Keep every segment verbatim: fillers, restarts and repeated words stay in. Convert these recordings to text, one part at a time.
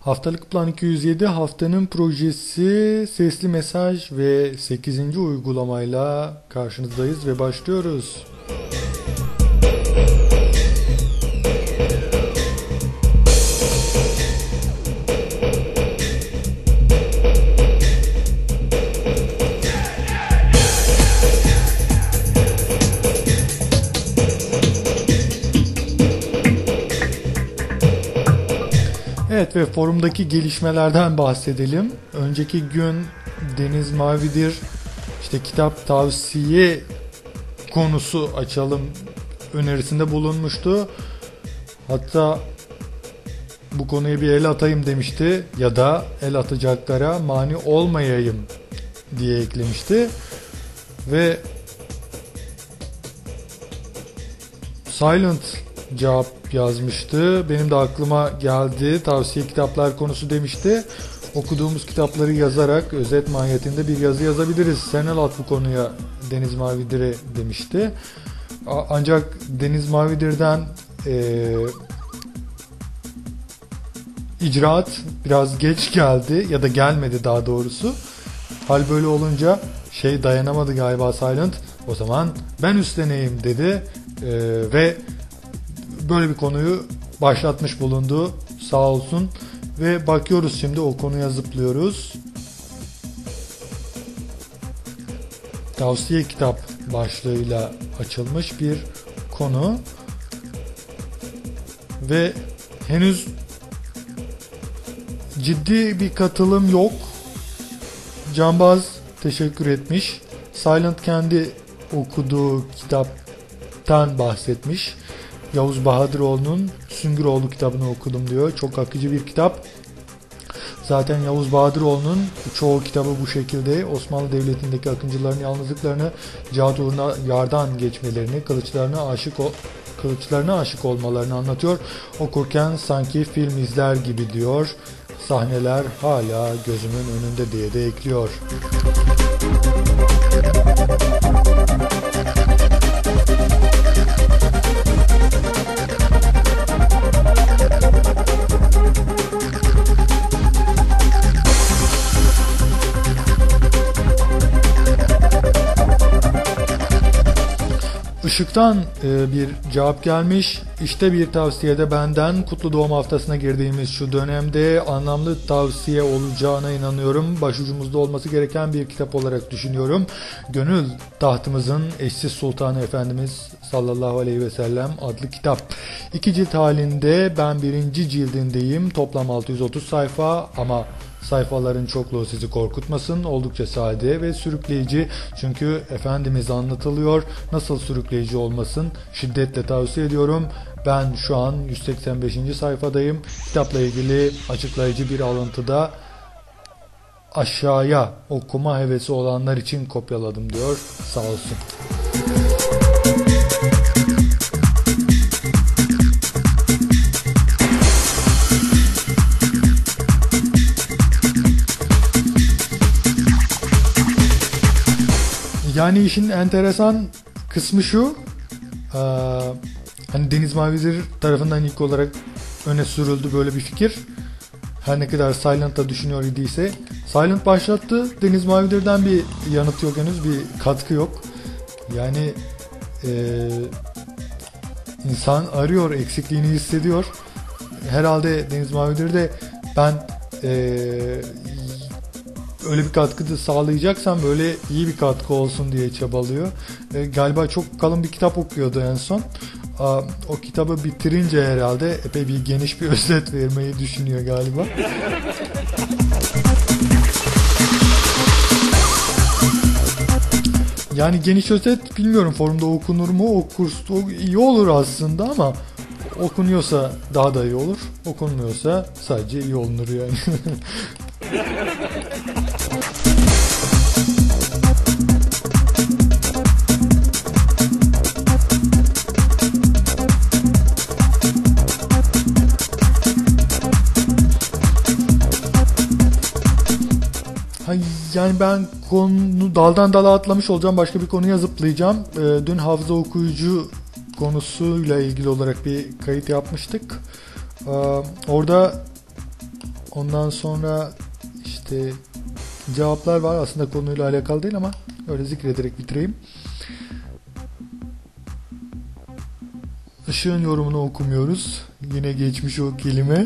Haftalık Plan iki yüz yedi haftanın projesi sesli mesaj ve sekizinci uygulamayla karşınızdayız ve başlıyoruz. Evet ve forumdaki gelişmelerden bahsedelim. Önceki gün Deniz Mavidir işte kitap tavsiye konusu açalım önerisinde bulunmuştu. Hatta bu konuya bir el atayım demişti ya da el atacaklara mani olmayayım diye eklemişti. Ve Silent cevap yazmıştı. Benim de aklıma geldi. Tavsiye kitaplar konusu demişti. Okuduğumuz kitapları yazarak özet mahiyetinde bir yazı yazabiliriz. Sen el at bu konuya Deniz Mavidir'e demişti. Ancak Deniz Mavidir'den e, icraat biraz geç geldi ya da gelmedi daha doğrusu. Hal böyle olunca şey dayanamadı galiba Silent. O zaman ben üstleneyim dedi e, ve böyle bir konuyu başlatmış bulundu. Sağ olsun. Ve bakıyoruz şimdi o konuya zıplıyoruz. Tavsiye kitap başlığıyla açılmış bir konu. Ve henüz ciddi bir katılım yok. Canbaz teşekkür etmiş. Silent kendi okuduğu kitaptan bahsetmiş. Yavuz Bahadıroğlu'nun Süngüroğlu kitabını okudum diyor. Çok akıcı bir kitap. Zaten Yavuz Bahadıroğlu'nun çoğu kitabı bu şekilde. Osmanlı Devleti'ndeki akıncıların yalnızlıklarını, cihat uğruna yardan geçmelerini, kılıçlarına aşık o kılıçlarına aşık olmalarını anlatıyor. Okurken sanki film izler gibi diyor. Sahneler hala gözümün önünde diye de ekliyor. Işık'tan e, bir cevap gelmiş. İşte bir tavsiyede benden. Kutlu doğum haftasına girdiğimiz şu dönemde anlamlı tavsiye olacağına inanıyorum. Başucumuzda olması gereken bir kitap olarak düşünüyorum. Gönül tahtımızın eşsiz sultanı Efendimiz sallallahu aleyhi ve sellem adlı kitap. İki cilt halinde, ben birinci cildindeyim. Toplam altı yüz otuz sayfa ama sayfaların çokluğu sizi korkutmasın. Oldukça sade ve sürükleyici. Çünkü Efendimiz anlatılıyor. Nasıl sürükleyici olmasın? Şiddetle tavsiye ediyorum. Ben şu an yüz seksen beşinci sayfadayım. Kitapla ilgili açıklayıcı bir alıntıda aşağıya okuma hevesi olanlar için kopyaladım diyor. Sağ olsun. Yani işin enteresan kısmı şu, ee, hani Deniz Mavidir tarafından ilk olarak öne sürüldü böyle bir fikir. Her ne kadar Silent'ta düşünüyor idiyse. Silent başlattı. Deniz Mavidir'den bir yanıt yok henüz, bir katkı yok. Yani ee, insan arıyor, eksikliğini hissediyor. Herhalde Deniz Mavidir'de ben ee, öyle bir katkı da sağlayacaksam böyle iyi bir katkı olsun diye çabalıyor. E, galiba çok kalın bir kitap okuyordu en son. A, o kitabı bitirince herhalde epey bir geniş bir özet vermeyi düşünüyor galiba. Yani geniş özet bilmiyorum forumda okunur mu? Okursa iyi olur aslında ama okunuyorsa daha da iyi olur. Okunmuyorsa sadece iyi olunur yani. Yani ben konu daldan dala atlamış olacağım. Başka bir konuya zıplayacağım. Ee, dün hafıza okuyucu konusuyla ilgili olarak bir kayıt yapmıştık. Ee, orada Ondan sonra işte cevaplar var. Aslında konuyla alakalı değil ama öyle zikrederek bitireyim. Işığın yorumunu okumuyoruz. Yine geçmiş o kelime.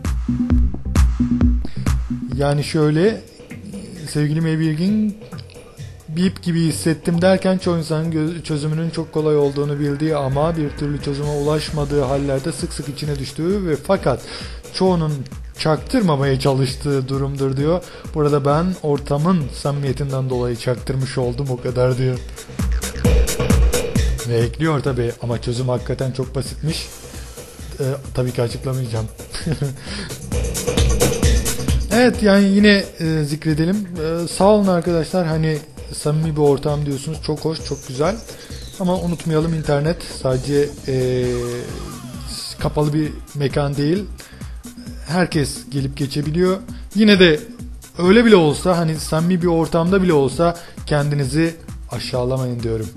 Yani şöyle, sevgili Mebirgin, bip gibi hissettim derken çoğu insanın çözümünün çok kolay olduğunu bildiği ama bir türlü çözüme ulaşmadığı hallerde sık sık içine düştüğü ve fakat çoğunun çaktırmamaya çalıştığı durumdur diyor. Burada ben ortamın samimiyetinden dolayı çaktırmış oldum, o kadar diyor. Ve ekliyor tabi, ama çözüm hakikaten çok basitmiş. Ee, tabii ki açıklamayacağım. Evet, yani yine e, zikredelim. E, sağ olun arkadaşlar, hani samimi bir ortam diyorsunuz, çok hoş, çok güzel. Ama unutmayalım, internet sadece e, kapalı bir mekan değil. Herkes gelip geçebiliyor. Yine de öyle bile olsa, hani samimi bir ortamda bile olsa kendinizi aşağılamayın diyorum.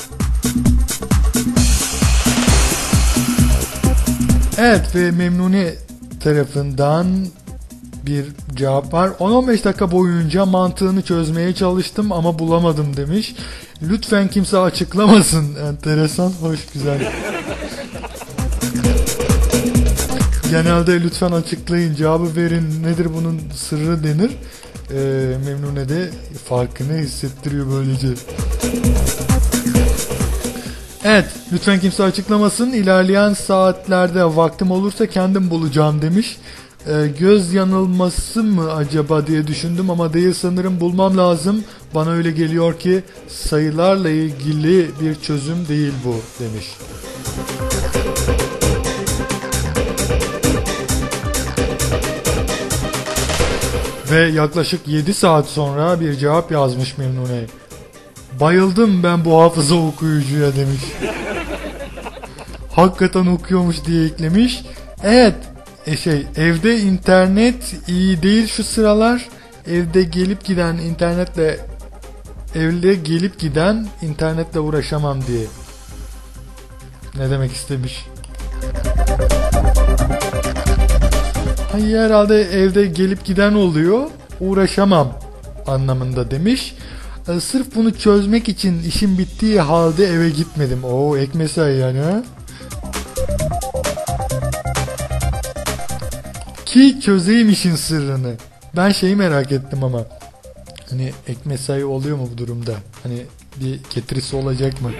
Evet, ve Memnuni tarafından bir cevap var. on on beş dakika boyunca mantığını çözmeye çalıştım ama bulamadım demiş. Lütfen kimse açıklamasın. Enteresan, hoş, güzel. Genelde lütfen açıklayın, cevabı verin, nedir bunun sırrı denir. Ee, Memnun'e de farkını hissettiriyor böylece. Evet, lütfen kimse açıklamasın. İlerleyen saatlerde vaktim olursa kendim bulacağım demiş. Ee, göz yanılması mı acaba diye düşündüm ama değil sanırım, bulmam lazım. Bana öyle geliyor ki sayılarla ilgili bir çözüm değil bu demiş. Ve yaklaşık yedi saat sonra bir cevap yazmış Memnun'e. Bayıldım ben bu hafıza okuyucuya demiş. Hakikaten okuyormuş diye eklemiş. Evet, e şey evde internet iyi değil şu sıralar. Evde gelip giden internetle evde gelip giden internetle uğraşamam diye. Ne demek istemiş? Hayır, herhalde evde gelip giden oluyor, uğraşamam anlamında demiş. Ee, sırf bunu çözmek için işim bittiği halde eve gitmedim. Oo, ek mesai yani, ha? Ki çözeyim işin sırrını. Ben şeyi merak ettim ama. Hani ek mesai oluyor mu bu durumda? Hani bir getirisi olacak mı?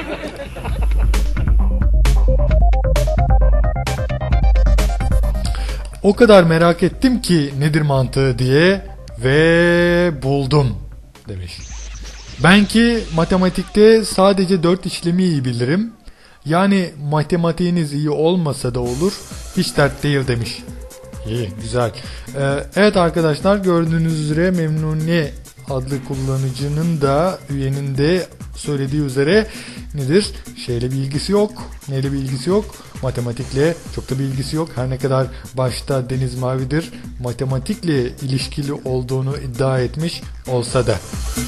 O kadar merak ettim ki nedir mantığı diye ve buldum demiş. Ben ki matematikte sadece dört işlemi iyi bilirim. Yani matematiğiniz iyi olmasa da olur. Hiç dert değil demiş. İyi, güzel. Ee, evet arkadaşlar, gördüğünüz üzere Memnuni adlı kullanıcının da, üyenin de söylediği üzere nedir? Şeyle bir ilgisi yok. Neyle bir ilgisi yok? Matematikle çok da bir ilgisi yok. Her ne kadar başta Deniz Mavi'dir matematikle ilişkili olduğunu iddia etmiş olsa da.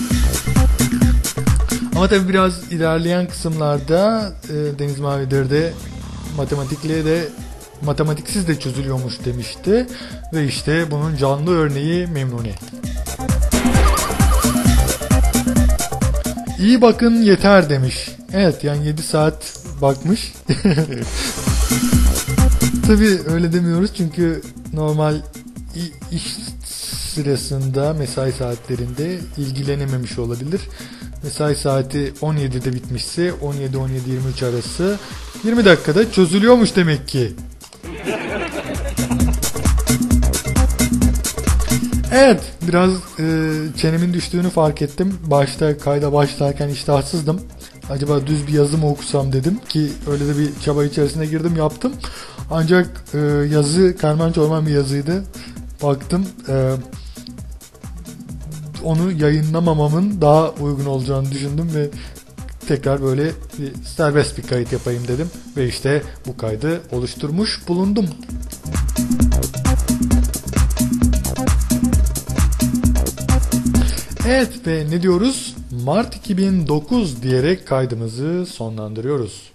Ama tabi biraz ilerleyen kısımlarda e, Deniz Mavi'dir de matematikle de matematiksiz de çözülüyormuş demişti. Ve işte bunun canlı örneği Memnuni. İyi bakın yeter demiş. Evet, yani yedi saat bakmış. Tabii öyle demiyoruz çünkü normal iş sırasında, mesai saatlerinde ilgilenememiş olabilir. Mesai saati on yedide bitmişse on yedi on yedi yirmi üç arası yirmi dakikada çözülüyormuş demek ki. Evet, biraz e, çenemin düştüğünü fark ettim. Başta kayda başlarken iştahsızdım. Acaba düz bir yazı mı okusam dedim ki öyle de bir çaba içerisine girdim, yaptım. Ancak e, yazı karman çorman bir yazıydı. Baktım e, onu yayınlamamamın daha uygun olacağını düşündüm ve tekrar böyle bir serbest bir kayıt yapayım dedim. Ve işte bu kaydı oluşturmuş bulundum. Evet, ve ne diyoruz? Mart iki bin dokuz diyerek kaydımızı sonlandırıyoruz.